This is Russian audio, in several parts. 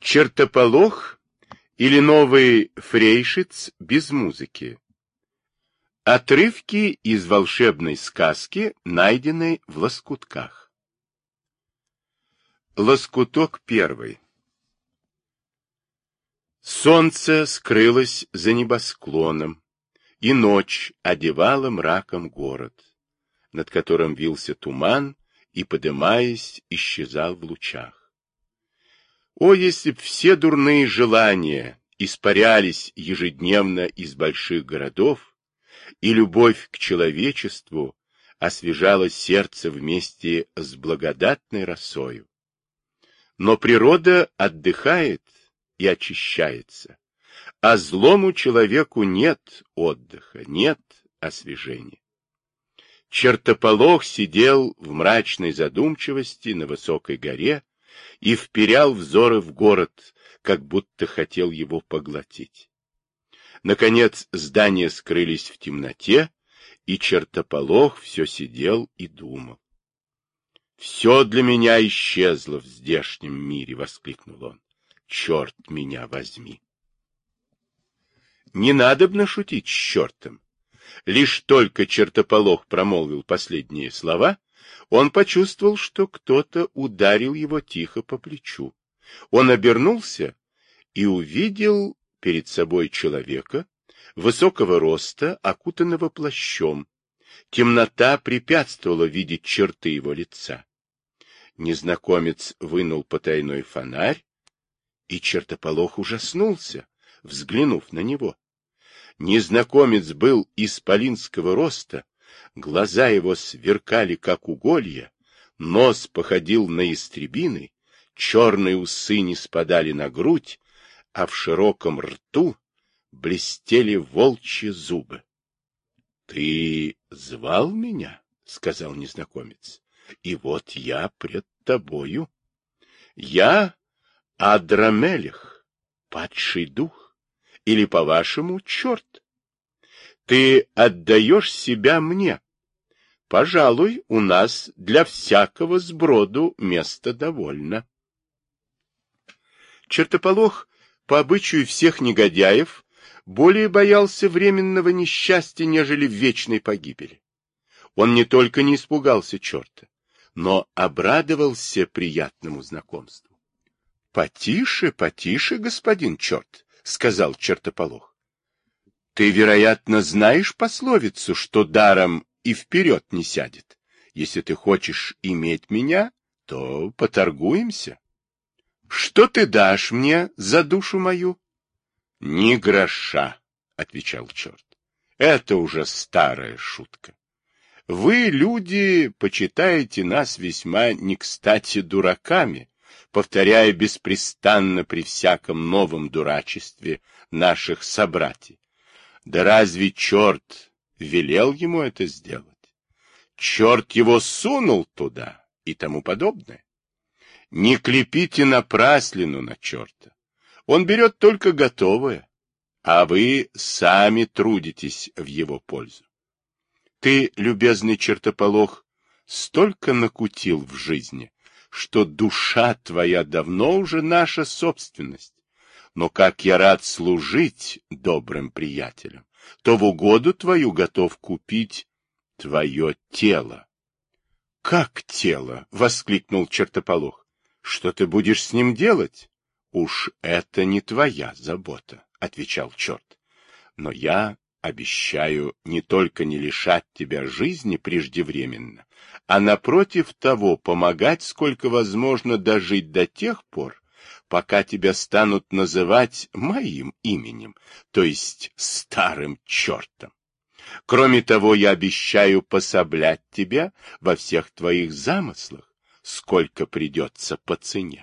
Чертополох или новый Фрейшиц без музыки. Отрывки из волшебной сказки, найденной в лоскутках. Лоскуток первый. Солнце скрылось за небосклоном, и ночь одевала мраком город, над которым вился туман и, подымаясь, исчезал в лучах. О, если б все дурные желания испарялись ежедневно из больших городов, и любовь к человечеству освежала сердце вместе с благодатной росою. Но природа отдыхает и очищается, а злому человеку нет отдыха, нет освежения. Чертополох сидел в мрачной задумчивости на высокой горе и вперял взоры в город, как будто хотел его поглотить. Наконец здания скрылись в темноте, и чертополох все сидел и думал. «Все для меня исчезло в здешнем мире!» — воскликнул он. «Черт меня возьми!» Не надобно шутить с чертом. Лишь только чертополох промолвил последние слова, он почувствовал, что кто-то ударил его тихо по плечу. Он обернулся и увидел перед собой человека, высокого роста, окутанного плащом. Темнота препятствовала видеть черты его лица. Незнакомец вынул потайной фонарь, и чертополох ужаснулся, взглянув на него. Незнакомец был исполинского роста, глаза его сверкали, как уголья, нос походил на ястребиный, черные усы не спадали на грудь, а в широком рту блестели волчьи зубы. — Ты звал меня? — сказал незнакомец. — И вот я пред тобою. Я Адрамелех, падший дух, или, по-вашему, черт. Ты отдаешь себя мне. Пожалуй, у нас для всякого сброду места довольно. Чертополох, по обычаю всех негодяев, более боялся временного несчастья, нежели вечной погибели. Он не только не испугался черта, но обрадовался приятному знакомству. — Потише, потише, господин черт, — сказал чертополох. — Ты, вероятно, знаешь пословицу, что даром и вперед не сядет. Если ты хочешь иметь меня, то поторгуемся. Что ты дашь мне за душу мою? — Ни гроша, — отвечал черт. — Это уже старая шутка. Вы, люди, почитаете нас весьма не кстати дураками, повторяя беспрестанно при всяком новом дурачестве наших собратьев. Да разве черт велел ему это сделать? Черт его сунул туда и тому подобное. Не клепите напраслину на черта. Он берет только готовое, а вы сами трудитесь в его пользу. Ты, любезный чертополох, столько накутил в жизни, что душа твоя давно уже наша собственность. Но как я рад служить добрым приятелям, то в угоду твою готов купить твое тело. — Как тело? — воскликнул чертополох. — Что ты будешь с ним делать? — Уж это не твоя забота, — отвечал черт. — Но я обещаю не только не лишать тебя жизни преждевременно, а напротив того помогать, сколько возможно, дожить до тех пор, пока тебя станут называть моим именем, то есть старым чертом. Кроме того, я обещаю пособлять тебя во всех твоих замыслах, сколько придется по цене.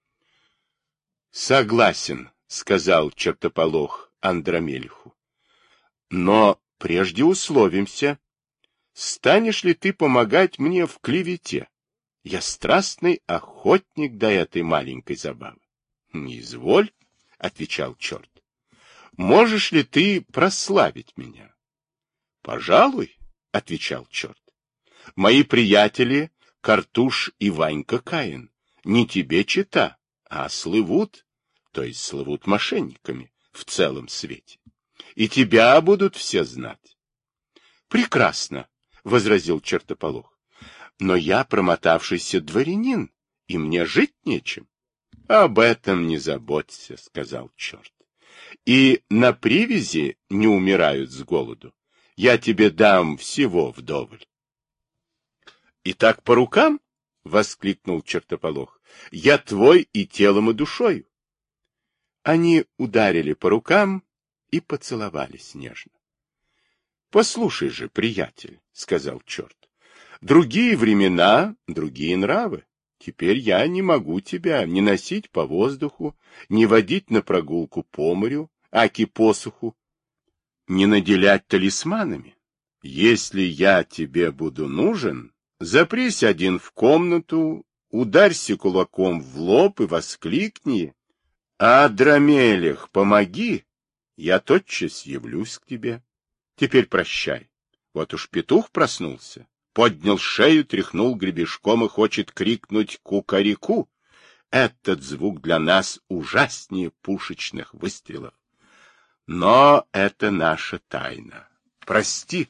— Согласен, — сказал чертополох Андромелиху. — Но прежде условимся. Станешь ли ты помогать мне в клевете? Я страстный охотник до этой маленькой забавы. — Не изволь, — отвечал черт. — Можешь ли ты прославить меня? — Пожалуй, — отвечал черт. — Мои приятели Картуш и Ванька Каин не тебе чета, а слывут то есть слывут мошенниками в целом свете. И тебя будут все знать. Прекрасно, — возразил чертополох. Но я промотавшийся дворянин, и мне жить нечем. Об этом не заботься, — сказал черт. И на привязи не умирают с голоду. Я тебе дам всего вдоволь. — И так по рукам? — воскликнул чертополох. — Я твой и телом, и душою. Они ударили по рукам и поцеловались нежно. — Послушай же, приятель, — сказал черт, — другие времена, другие нравы. Теперь я не могу тебя ни носить по воздуху, ни водить на прогулку по морю, аки посуху, не наделять талисманами. Если я тебе буду нужен, запрись один в комнату, ударься кулаком в лоб и воскликни: «Адрамелех, помоги!» Я тотчас явлюсь к тебе. Теперь прощай. Вот уж петух проснулся, поднял шею, тряхнул гребешком и хочет крикнуть кукареку. Этот звук для нас ужаснее пушечных выстрелов. Но это наша тайна. Прости.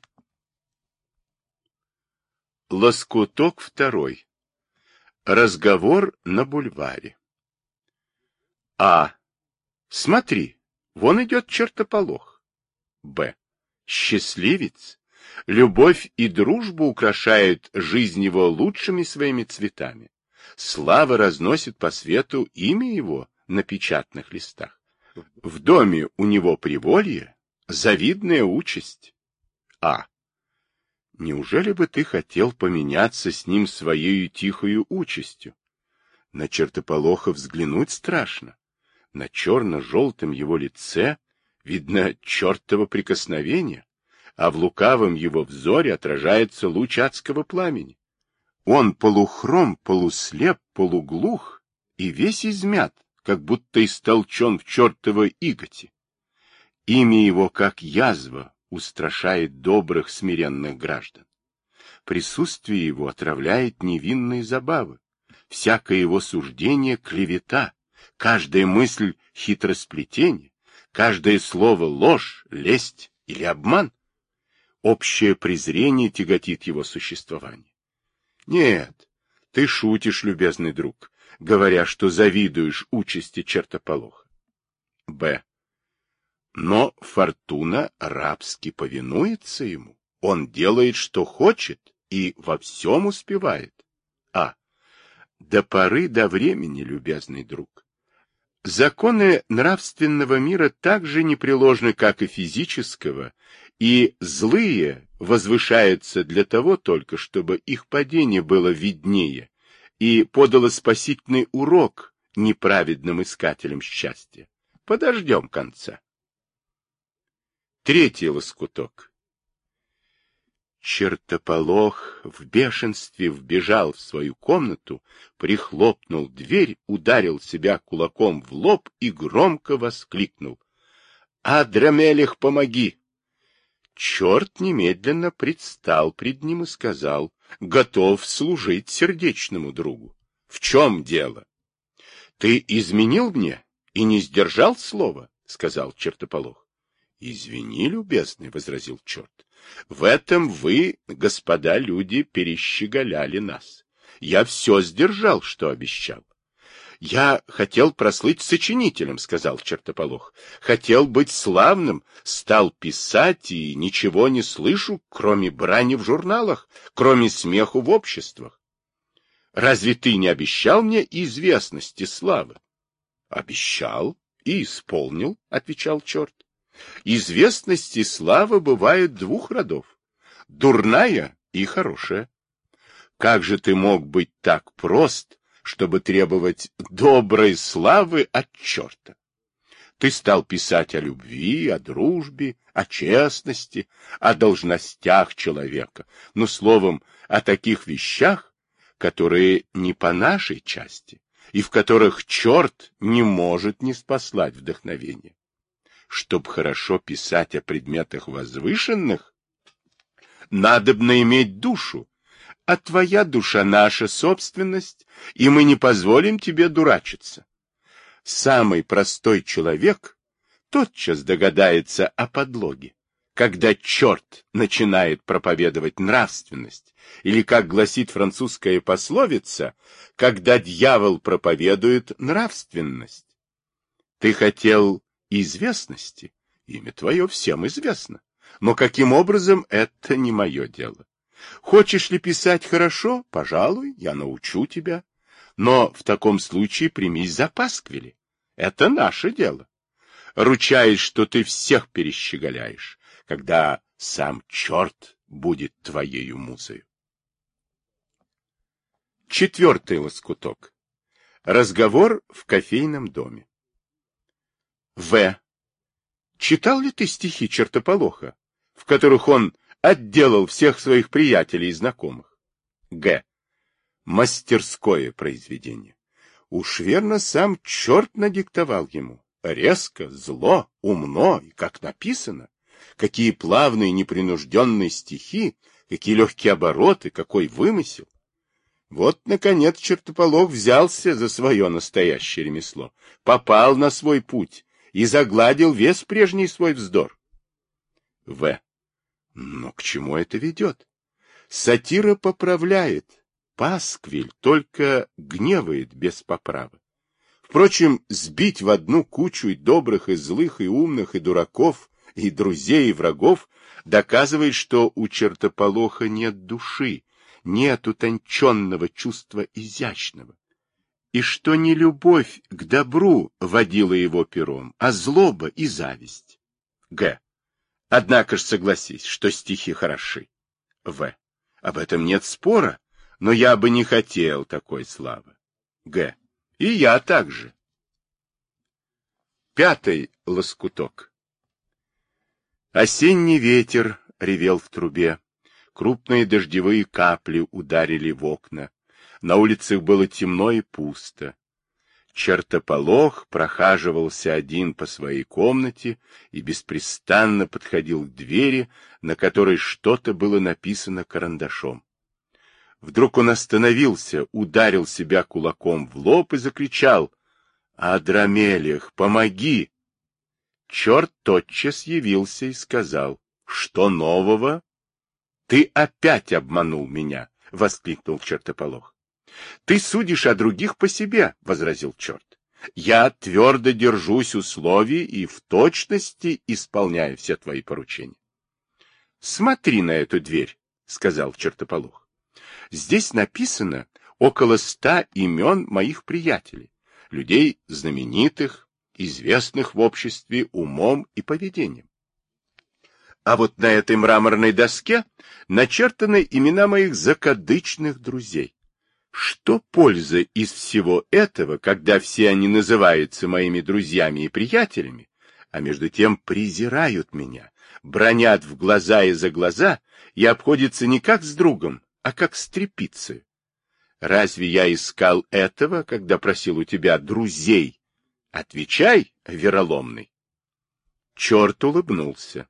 Лоскуток второй. Разговор на бульваре. А. Смотри, вон идет чертополох. Б. Счастливец. Любовь и дружба украшают жизнь его лучшими своими цветами. Слава разносит по свету имя его на печатных листах. В доме у него приволье, завидная участь. А. Неужели бы ты хотел поменяться с ним своей тихою участью? На чертополоха взглянуть страшно. На черно-желтом его лице видно чертово прикосновение, а в лукавом его взоре отражается луч адского пламени. Он полухром, полуслеп, полуглух и весь измят, как будто истолчен в чертовой иготи. Имя его, как язва, устрашает добрых смиренных граждан. Присутствие его отравляет невинные забавы. Всякое его суждение — клевета, каждая мысль — хитросплетение, каждое слово — ложь, лесть или обман. Общее презрение тяготит его существование. Нет, ты шутишь, любезный друг, говоря, что завидуешь участи чертополоха. Б. Но фортуна рабски повинуется ему. Он делает, что хочет, и во всем успевает. А. До поры до времени, любезный друг. Законы нравственного мира так же непреложны, как и физического, и злые возвышаются для того только, чтобы их падение было виднее и подало спасительный урок неправедным искателям счастья. Подождем конца. Третий лоскуток. Чертополох в бешенстве вбежал в свою комнату, прихлопнул дверь, ударил себя кулаком в лоб и громко воскликнул: «Адрамелех, помоги!» Черт немедленно предстал пред ним и сказал: «Готов служить сердечному другу. В чем дело?» «Ты изменил мне и не сдержал слова», — сказал чертополох. «Извини, любезный», — возразил черт. «В этом вы, господа люди, перещеголяли нас. Я все сдержал, что обещал». «Я хотел прослыть сочинителем», — сказал чертополох. «Хотел быть славным, стал писать и ничего не слышу, кроме брани в журналах, кроме смеху в обществах. Разве ты не обещал мне известности, славы?» «Обещал и исполнил», — отвечал черт. «Известность и слава бывают двух родов — дурная и хорошая. Как же ты мог быть так прост, чтобы требовать доброй славы от черта? Ты стал писать о любви, о дружбе, о честности, о должностях человека, ну, словом, о таких вещах, которые не по нашей части и в которых черт не может не спаслать вдохновение. Чтоб хорошо писать о предметах возвышенных, надобно иметь душу, а твоя душа — наша собственность, и мы не позволим тебе дурачиться. самый простой человек тотчас догадается о подлоге, когда черт начинает проповедовать нравственность, или, как гласит французская пословица, когда дьявол проповедует нравственность. Ты хотел известности, имя твое всем известно, но каким образом, это не мое дело. Хочешь ли писать хорошо? Пожалуй, я научу тебя, но в таком случае примись за пасквили. Это наше дело. Ручаюсь, что ты всех перещеголяешь, когда сам черт будет твоею музою. 4 лоскуток. Разговор в кофейном доме. В. Читал ли ты стихи чертополоха, в которых он отделал всех своих приятелей и знакомых? Г. Мастерское произведение. Уж верно, сам черт надиктовал ему. Резко, зло, умно и как написано. Какие плавные, непринужденные стихи, какие легкие обороты, какой вымысел. Вот, наконец, чертополох взялся за свое настоящее ремесло, попал на свой путь и загладил весь прежний свой вздор. В. Но к чему это ведет? Сатира поправляет, пасквиль только гневает без поправы. Впрочем, сбить в одну кучу и добрых, и злых, и умных, и дураков, и друзей, и врагов доказывает, что у чертополоха нет души, нет утонченного чувства изящного, и что не любовь к добру водила его пером, а злоба и зависть. Г. Однако ж согласись, что стихи хороши. В. Об этом нет спора, но я бы не хотел такой славы. Г. И я также. 5 лоскуток. Осенний ветер ревел в трубе. Крупные дождевые капли ударили в окна. На улицах было темно и пусто. Чертополох прохаживался один по своей комнате и беспрестанно подходил к двери, на которой что-то было написано карандашом. Вдруг он остановился, ударил себя кулаком в лоб и закричал: «Адрамелех, помоги!» Черт тотчас явился и сказал: «Что нового?» «Ты опять обманул меня!» — воскликнул чертополох. «Ты судишь о других по себе», — возразил черт. «Я твердо держусь условий и в точности исполняю все твои поручения». «Смотри на эту дверь», — сказал чертополох. «Здесь написано около 100 имен моих приятелей, людей знаменитых, известных в обществе умом и поведением. А вот на этой мраморной доске начертаны имена моих закадычных друзей. Что пользы из всего этого, когда все они называются моими друзьями и приятелями, а между тем презирают меня, бранят в глаза и за глаза и обходятся не как с другом, а как с тряпицей? Разве я искал этого, когда просил у тебя друзей? Отвечай, вероломный». Черт улыбнулся.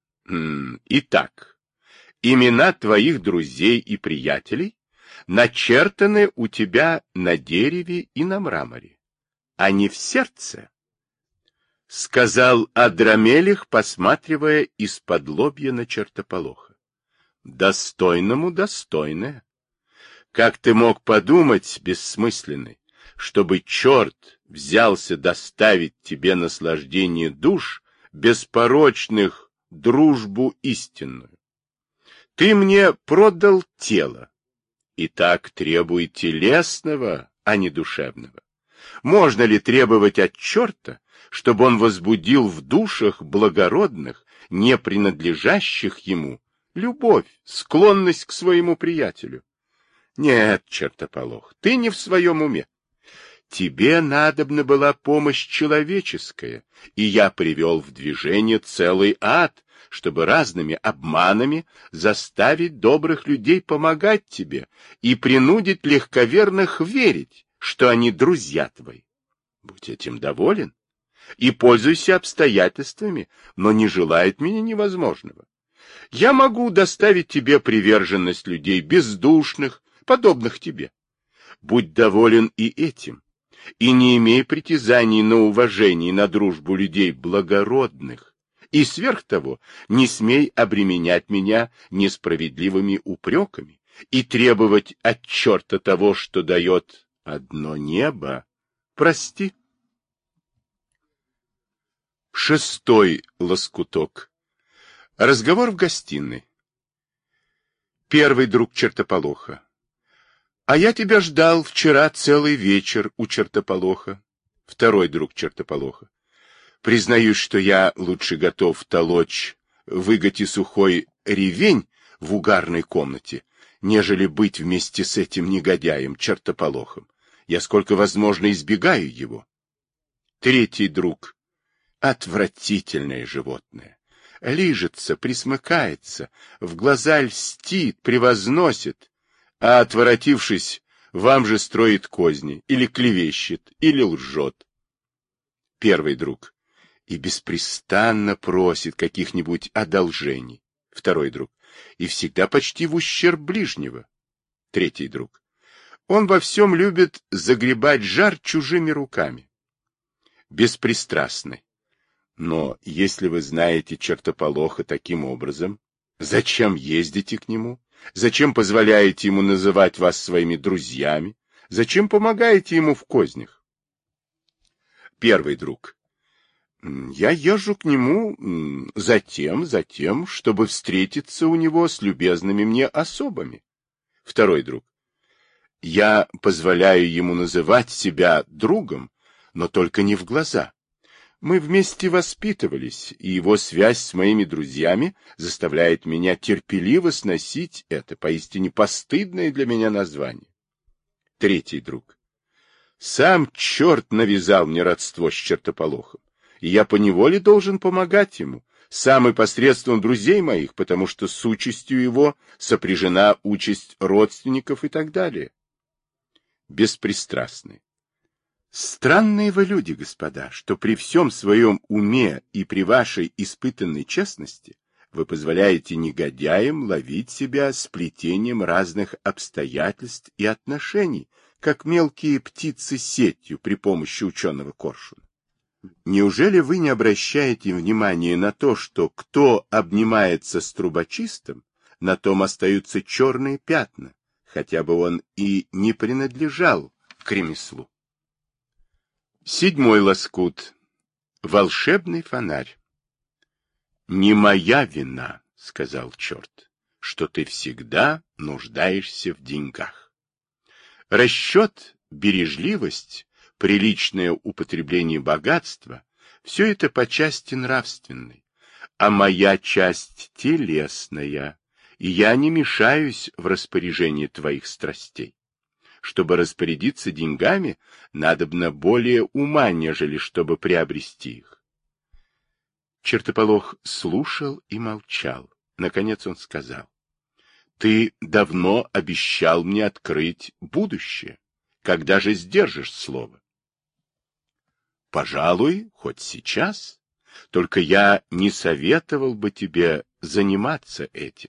«Итак, имена твоих друзей и приятелей начертаны у тебя на дереве и на мраморе, а не в сердце», — сказал Адрамелех, посматривая из-под лобья на чертополоха. «Достойному достойное. Как ты мог подумать, бессмысленный, чтобы черт взялся доставить тебе наслаждение душ беспорочных, дружбу истинную? Ты мне продал тело, и так требуй телесного, а не душевного. Можно ли требовать от черта, чтобы он возбудил в душах благородных, не принадлежащих ему, любовь, склонность к своему приятелю? Нет, чертополох, ты не в своем уме. Тебе надобна была помощь человеческая, и я привел в движение целый ад, чтобы разными обманами заставить добрых людей помогать тебе и принудить легковерных верить, что они друзья твои. Будь этим доволен и пользуйся обстоятельствами, но не желай от меня невозможного. Я могу доставить тебе приверженность людей бездушных, подобных тебе. Будь доволен и этим. и не имей притязаний на уважение и на дружбу людей благородных, и сверх того не смей обременять меня несправедливыми упреками и требовать от черта того, что дает одно небо. Прости. 6 лоскуток. Разговор в гостиной. 1 друг чертополоха. А я тебя ждал вчера целый вечер у чертополоха. 2 друг чертополоха. Признаюсь, что я лучше готов толочь выготи сухой ревень в угарной комнате, нежели быть вместе с этим негодяем, чертополохом. Я сколько возможно избегаю его. 3 друг. Отвратительное животное. Лижется, присмыкается, в глаза льстит, превозносит, а, отворотившись, вам же строит козни, или клевещет, или лжет. 1 друг. И беспрестанно просит каких-нибудь одолжений. 2 друг. И всегда почти в ущерб ближнего. 3 друг. Он во всем любит загребать жар чужими руками. Беспристрастный. Но если вы знаете чертополоха таким образом, зачем ездите к нему? Зачем позволяете ему называть вас своими друзьями? Зачем помогаете ему в кознях? 1 друг. Я езжу к нему затем, чтобы встретиться у него с любезными мне особами. 2 друг. Я позволяю ему называть себя другом, но только не в глаза. Мы вместе воспитывались, и его связь с моими друзьями заставляет меня терпеливо сносить это поистине постыдное для меня название. 3 друг. Сам черт навязал мне родство с чертополохом, и я поневоле должен помогать ему, сам и посредством друзей моих, потому что с участью его сопряжена участь родственников и так далее. Беспристрастный. Странные вы люди, господа, что при всем своем уме и при вашей испытанной честности вы позволяете негодяям ловить себя сплетением разных обстоятельств и отношений, как мелкие птицы сетью при помощи ученого коршуна. Неужели вы не обращаете внимания на то, что кто обнимается с трубочистом, на том остаются черные пятна, хотя бы он и не принадлежал к ремеслу? 7 лоскут. Волшебный фонарь. «Не моя вина, — сказал черт, — что ты всегда нуждаешься в деньгах. Расчет, бережливость, приличное употребление богатства — все это по части нравственной, а моя часть телесная, и я не мешаюсь в распоряжении твоих страстей. Чтобы распорядиться деньгами, надобно более ума, нежели чтобы приобрести их». Чертополох слушал и молчал. Наконец он сказал: «Ты давно обещал мне открыть будущее. Когда же сдержишь слово?» «Пожалуй, хоть сейчас. Только я не советовал бы тебе заниматься этим.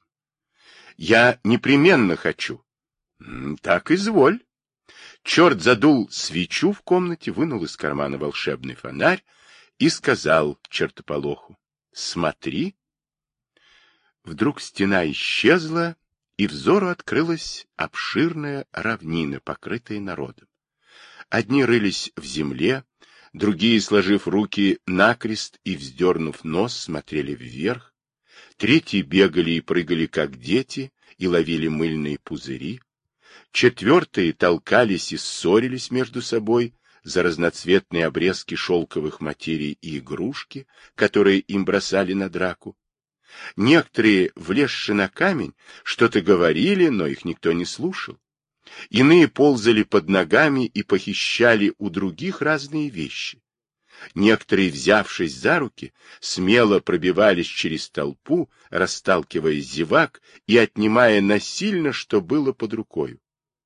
Я непременно хочу». «Так изволь». Черт задул свечу в комнате, вынул из кармана волшебный фонарь и сказал чертополоху: «Смотри». Вдруг стена исчезла, и взору открылась обширная равнина, покрытая народом. Одни рылись в земле, другие, сложив руки накрест и вздернув нос, смотрели вверх, третьи бегали и прыгали, как дети, и ловили мыльные пузыри, четвертые толкались и ссорились между собой за разноцветные обрезки шелковых материй и игрушки, которые им бросали на драку. Некоторые, влезши на камень, что-то говорили, но их никто не слушал. Иные ползали под ногами и похищали у других разные вещи. Некоторые, взявшись за руки, смело пробивались через толпу, расталкивая зевак и отнимая насильно, что было под рукою.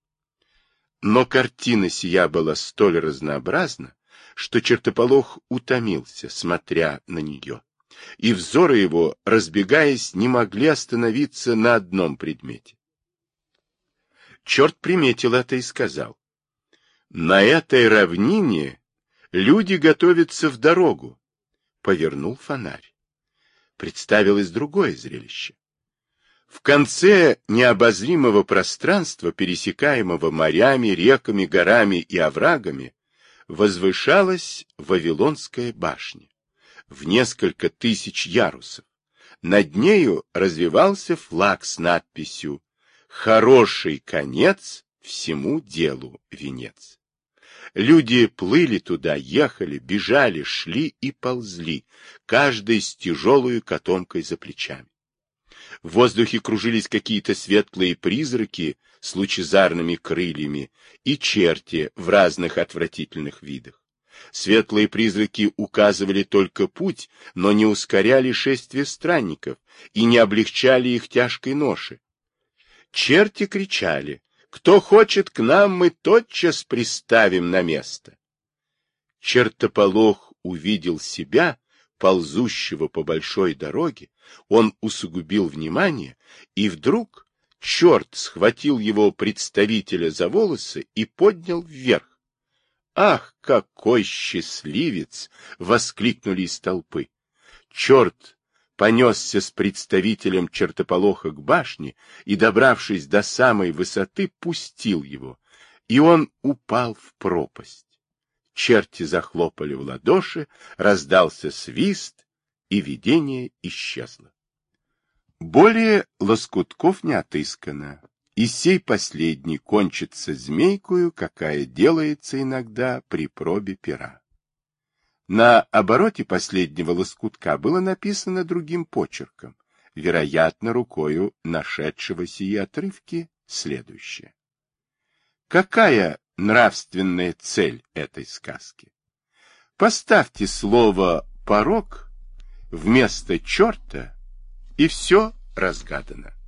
Но картина сия была столь разнообразна, что чертополох утомился, смотря на нее, и взоры его, разбегаясь, не могли остановиться на одном предмете. Черт приметил это и сказал: На этой равнине люди готовятся в дорогу. Повернул фонарь. Представилось другое зрелище. В конце необозримого пространства, пересекаемого морями, реками, горами и оврагами, возвышалась Вавилонская башня в несколько тысяч ярусов. Над нею развевался флаг с надписью «Хороший конец, всему делу венец». Люди плыли туда, ехали, бежали, шли и ползли, каждый с тяжелой котомкой за плечами. В воздухе кружились какие-то светлые призраки с лучезарными крыльями и черти в разных отвратительных видах. Светлые призраки указывали только путь, но не ускоряли шествие странников и не облегчали их тяжкой ноши. Черти кричали: «Кто хочет к нам, мы тотчас приставим на место». Чертополох увидел себя, ползущего по большой дороге, он усугубил внимание, и вдруг черт схватил его представителя за волосы и поднял вверх. «Ах, какой счастливец!» — воскликнули из толпы. Черт понесся с представителем чертополоха к башне и, добравшись до самой высоты, пустил его, и он упал в пропасть. Черти захлопали в ладоши, раздался свист, и видение исчезло. Более лоскутков не отыскано, и сей последний кончится змейкою, какая делается иногда при пробе пера. На обороте последнего лоскутка было написано другим почерком, вероятно, рукою нашедшего сии отрывки, следующее. Какая нравственная цель этой сказки? Поставьте слово «порок» вместо черта, и все разгадано.